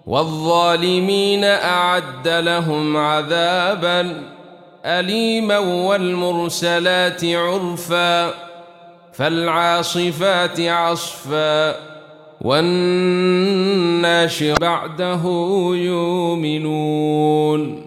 والظالمين أعد لهم عذابا أليما والمرسلات عرفا فالعاصفات عصفا والناشر بعده يؤمنون